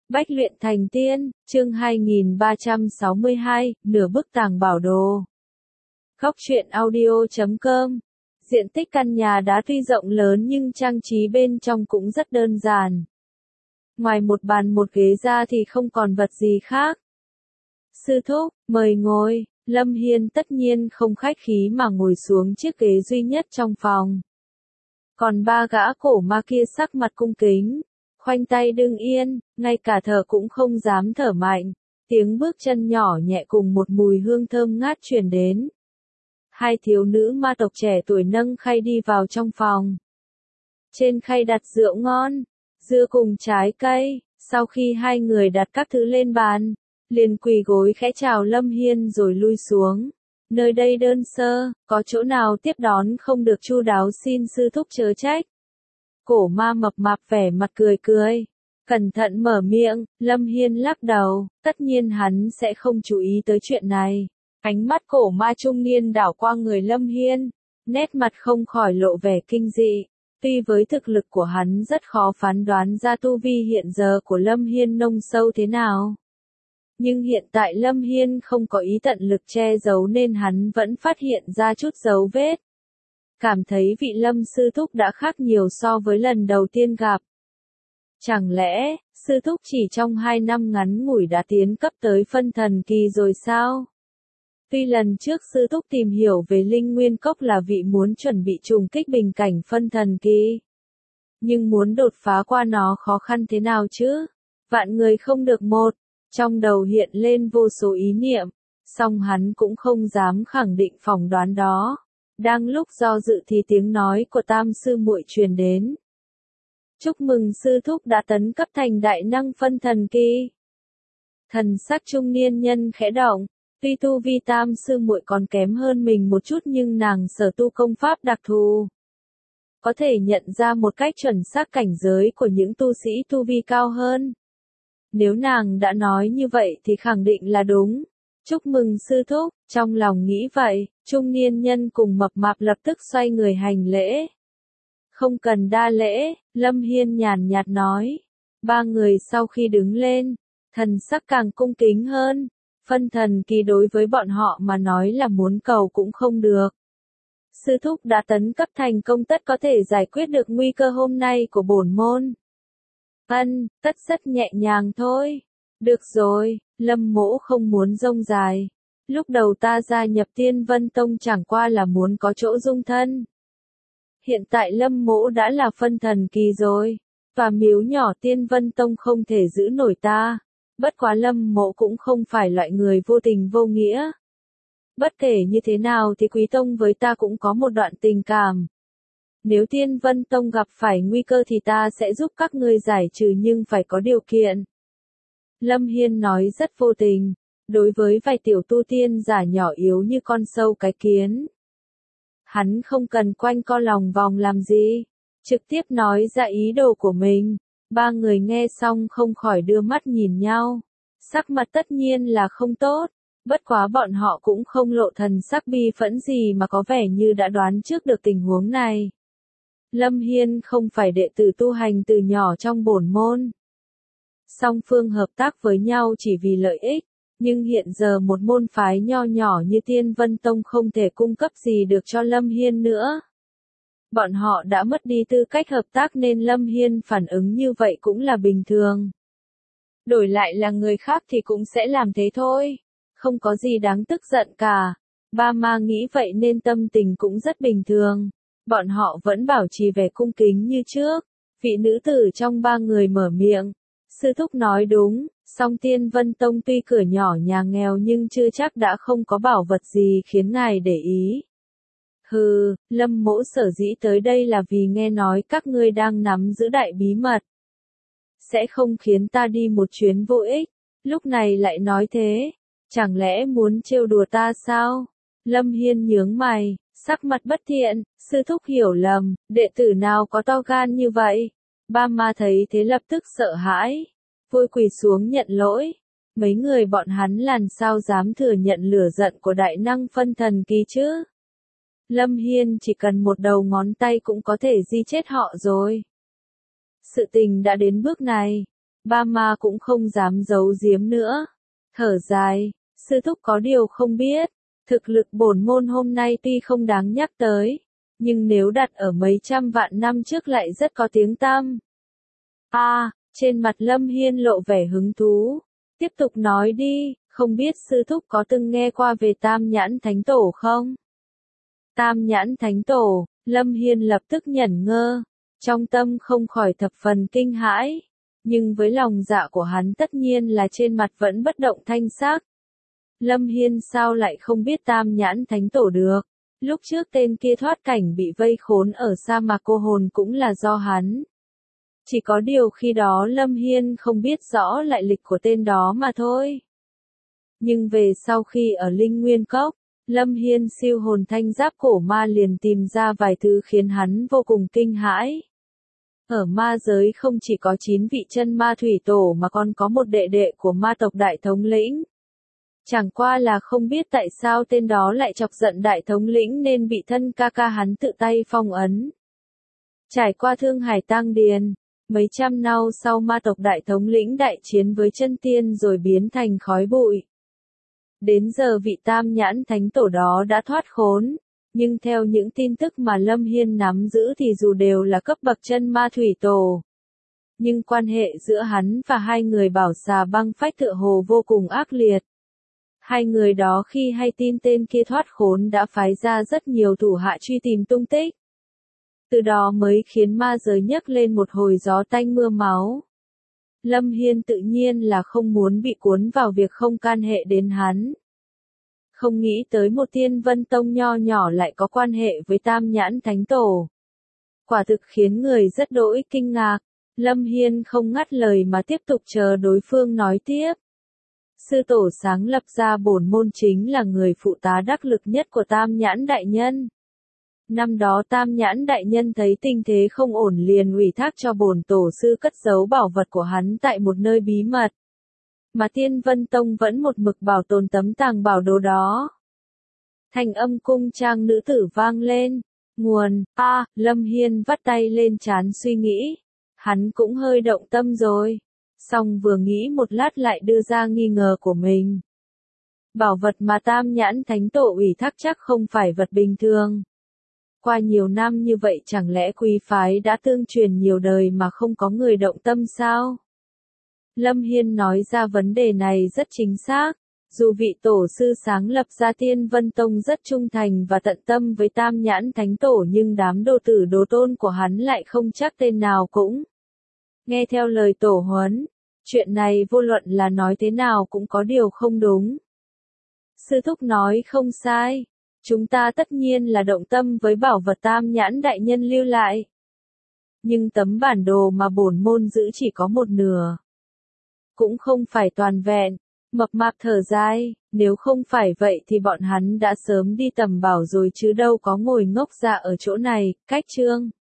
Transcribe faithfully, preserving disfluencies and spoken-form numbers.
Bách luyện thành tiên, chương hai nghìn ba trăm sáu mươi hai, nửa bức tàng bảo đồ. Góc truyện audio chấm com. Diện tích căn nhà đá tuy rộng lớn nhưng trang trí bên trong cũng rất đơn giản. Ngoài một bàn một ghế ra thì không còn vật gì khác. Sư thúc, mời ngồi. Lâm Hiên tất nhiên không khách khí mà ngồi xuống chiếc ghế duy nhất trong phòng. Còn ba gã cổ ma kia sắc mặt cung kính, khoanh tay đứng yên, ngay cả thở cũng không dám thở mạnh. Tiếng bước chân nhỏ nhẹ cùng một mùi hương thơm ngát truyền đến. Hai thiếu nữ ma tộc trẻ tuổi nâng khay đi vào trong phòng. Trên khay đặt rượu ngon, dưa cùng trái cây. Sau khi hai người đặt các thứ lên bàn, liền quỳ gối khẽ chào Lâm Hiên rồi lui xuống. Nơi đây đơn sơ, có chỗ nào tiếp đón không được chu đáo xin sư thúc chớ trách. Cổ ma mập mạp vẻ mặt cười cười, cẩn thận mở miệng. Lâm Hiên lắc đầu, tất nhiên hắn sẽ không chú ý tới chuyện này. Ánh mắt cổ ma trung niên đảo qua người Lâm Hiên, nét mặt không khỏi lộ vẻ kinh dị. Tuy với thực lực của hắn rất khó phán đoán ra tu vi hiện giờ của Lâm Hiên nông sâu thế nào. Nhưng hiện tại Lâm Hiên không có ý tận lực che giấu nên hắn vẫn phát hiện ra chút dấu vết. Cảm thấy vị Lâm sư thúc đã khác nhiều so với lần đầu tiên gặp. Chẳng lẽ, sư thúc chỉ trong hai năm ngắn ngủi đã tiến cấp tới phân thần kỳ rồi sao? Tuy lần trước sư thúc tìm hiểu về linh nguyên cốc là vị muốn chuẩn bị trùng kích bình cảnh phân thần kỳ. Nhưng muốn đột phá qua nó khó khăn thế nào chứ? Vạn người không được một. Trong đầu hiện lên vô số ý niệm, song hắn cũng không dám khẳng định phỏng đoán đó. Đang lúc do dự thì tiếng nói của tam sư muội truyền đến. Chúc mừng sư thúc đã tấn cấp thành đại năng phân thần kỳ. Thần sắc trung niên nhân khẽ động, tuy tu vi tam sư muội còn kém hơn mình một chút nhưng nàng sở tu công pháp đặc thù. Có thể nhận ra một cách chuẩn xác cảnh giới của những tu sĩ tu vi cao hơn. Nếu nàng đã nói như vậy thì khẳng định là đúng. Chúc mừng sư thúc, trong lòng nghĩ vậy, trung niên nhân cùng mập mạp lập tức xoay người hành lễ. Không cần đa lễ, Lâm Hiên nhàn nhạt nói. Ba người sau khi đứng lên, thần sắc càng cung kính hơn. Phân thần kỳ đối với bọn họ mà nói là muốn cầu cũng không được. Sư thúc đã tấn cấp thành công tất có thể giải quyết được nguy cơ hôm nay của bổn môn. Ân, tất rất nhẹ nhàng thôi. Được rồi, Lâm mỗ không muốn rông dài. Lúc đầu ta gia nhập Tiên Vân Tông chẳng qua là muốn có chỗ dung thân. Hiện tại Lâm mỗ đã là phân thần kỳ rồi. Và miếu nhỏ Tiên Vân Tông không thể giữ nổi ta. Bất quá Lâm mỗ cũng không phải loại người vô tình vô nghĩa. Bất kể như thế nào thì Quý Tông với ta cũng có một đoạn tình cảm. Nếu Tiên Vân Tông gặp phải nguy cơ thì ta sẽ giúp các ngươi giải trừ nhưng phải có điều kiện. Lâm Hiên nói rất vô tình, đối với vài tiểu tu tiên giả nhỏ yếu như con sâu cái kiến. Hắn không cần quanh co lòng vòng làm gì, trực tiếp nói ra ý đồ của mình. Ba người nghe xong không khỏi đưa mắt nhìn nhau, sắc mặt tất nhiên là không tốt. Bất quá bọn họ cũng không lộ thần sắc bi phẫn gì mà có vẻ như đã đoán trước được tình huống này. Lâm Hiên không phải đệ tử tu hành từ nhỏ trong bổn môn. Song phương hợp tác với nhau chỉ vì lợi ích, nhưng hiện giờ một môn phái nho nhỏ như Tiên Vân Tông không thể cung cấp gì được cho Lâm Hiên nữa. Bọn họ đã mất đi tư cách hợp tác nên Lâm Hiên phản ứng như vậy cũng là bình thường. Đổi lại là người khác thì cũng sẽ làm thế thôi, không có gì đáng tức giận cả. Ba ma nghĩ vậy nên tâm tình cũng rất bình thường. Bọn họ vẫn bảo trì vẻ cung kính như trước. Vị nữ tử trong ba người mở miệng. Sư thúc nói đúng, song Tiên Vân Tông tuy cửa nhỏ nhà nghèo nhưng chưa chắc đã không có bảo vật gì khiến ngài để ý. Hừ, Lâm mỗ sở dĩ tới đây là vì nghe nói các ngươi đang nắm giữ đại bí mật. Sẽ không khiến ta đi một chuyến vô ích. Lúc này lại nói thế, chẳng lẽ muốn trêu đùa ta sao? Lâm Hiên nhướng mày, sắc mặt bất thiện. Sư thúc hiểu lầm, đệ tử nào có to gan như vậy? Ba ma thấy thế lập tức sợ hãi, vội quỳ xuống nhận lỗi. Mấy người bọn hắn làm sao dám thừa nhận lửa giận của đại năng phân thần kỳ chứ? Lâm Hiên chỉ cần một đầu ngón tay cũng có thể di chết họ rồi. Sự tình đã đến bước này, Ba ma cũng không dám giấu giếm nữa. Thở dài, sư thúc có điều không biết, thực lực bổn môn hôm nay tuy không đáng nhắc tới, nhưng nếu đặt ở mấy trăm vạn năm trước lại rất có tiếng tăm. A, à, trên mặt Lâm Hiên lộ vẻ hứng thú. Tiếp tục nói đi, không biết sư thúc có từng nghe qua về Tam Nhãn Thánh Tổ không? Tam Nhãn Thánh Tổ, Lâm Hiên lập tức nhẩn ngơ, trong tâm không khỏi thập phần kinh hãi, nhưng với lòng dạ của hắn tất nhiên là trên mặt vẫn bất động thanh sắc. Lâm Hiên sao lại không biết Tam Nhãn Thánh Tổ được? Lúc trước tên kia thoát cảnh bị vây khốn ở sa mạc cô hồn cũng là do hắn. Chỉ có điều khi đó Lâm Hiên không biết rõ lại lịch của tên đó mà thôi. Nhưng về sau khi ở Linh Nguyên Cốc, Lâm Hiên siêu hồn thanh giáp cổ ma liền tìm ra vài thứ khiến hắn vô cùng kinh hãi. Ở ma giới không chỉ có chín vị chân ma thủy tổ mà còn có một đệ đệ của ma tộc đại thống lĩnh. Chẳng qua là không biết tại sao tên đó lại chọc giận đại thống lĩnh nên bị thân ca ca hắn tự tay phong ấn. Trải qua Thương Hải Tang Điền, mấy trăm năm sau ma tộc đại thống lĩnh đại chiến với chân tiên rồi biến thành khói bụi. Đến giờ vị Tam Nhãn Thánh Tổ đó đã thoát khốn, nhưng theo những tin tức mà Lâm Hiên nắm giữ thì dù đều là cấp bậc chân ma thủy tổ, nhưng quan hệ giữa hắn và hai người Bảo Xà Băng Phách tựa hồ vô cùng ác liệt. Hai người đó khi hay tin tên kia thoát khốn đã phái ra rất nhiều thủ hạ truy tìm tung tích. Từ đó mới khiến ma giới nhấc lên một hồi gió tanh mưa máu. Lâm Hiên tự nhiên là không muốn bị cuốn vào việc không can hệ đến hắn. Không nghĩ tới một Tiên Vân Tông nho nhỏ lại có quan hệ với Tam Nhãn Thánh Tổ. Quả thực khiến người rất đỗi kinh ngạc. Lâm Hiên không ngắt lời mà tiếp tục chờ đối phương nói tiếp. Sư tổ sáng lập ra bổn môn chính là người phụ tá đắc lực nhất của Tam Nhãn Đại Nhân. Năm đó Tam Nhãn Đại Nhân thấy tình thế không ổn liền ủy thác cho bổn tổ sư cất giấu bảo vật của hắn tại một nơi bí mật. Mà Tiên Vân Tông vẫn một mực bảo tồn tấm tàng bảo đồ đó. Thành âm cung trang nữ tử vang lên. Nguồn, a, à, Lâm Hiên vắt tay lên trán suy nghĩ. Hắn cũng hơi động tâm rồi. Xong vừa nghĩ một lát lại đưa ra nghi ngờ của mình. Bảo vật mà Tam Nhãn Thánh Tổ ủy thác chắc không phải vật bình thường. Qua nhiều năm như vậy chẳng lẽ quý phái đã tương truyền nhiều đời mà không có người động tâm sao? Lâm Hiên nói ra vấn đề này rất chính xác. Dù vị tổ sư sáng lập ra Tiên Vân Tông rất trung thành và tận tâm với Tam Nhãn Thánh Tổ nhưng đám đồ tử đồ tôn của hắn lại không chắc tên nào cũng nghe theo lời tổ huấn. Chuyện này vô luận là nói thế nào cũng có điều không đúng. Sư thúc nói không sai. Chúng ta tất nhiên là động tâm với bảo vật Tam Nhãn Đại Nhân lưu lại. Nhưng tấm bản đồ mà bổn môn giữ chỉ có một nửa. Cũng không phải toàn vẹn. Mập mạp thở dài, nếu không phải vậy thì bọn hắn đã sớm đi tầm bảo rồi chứ đâu có ngồi ngốc ra ở chỗ này. Cách chương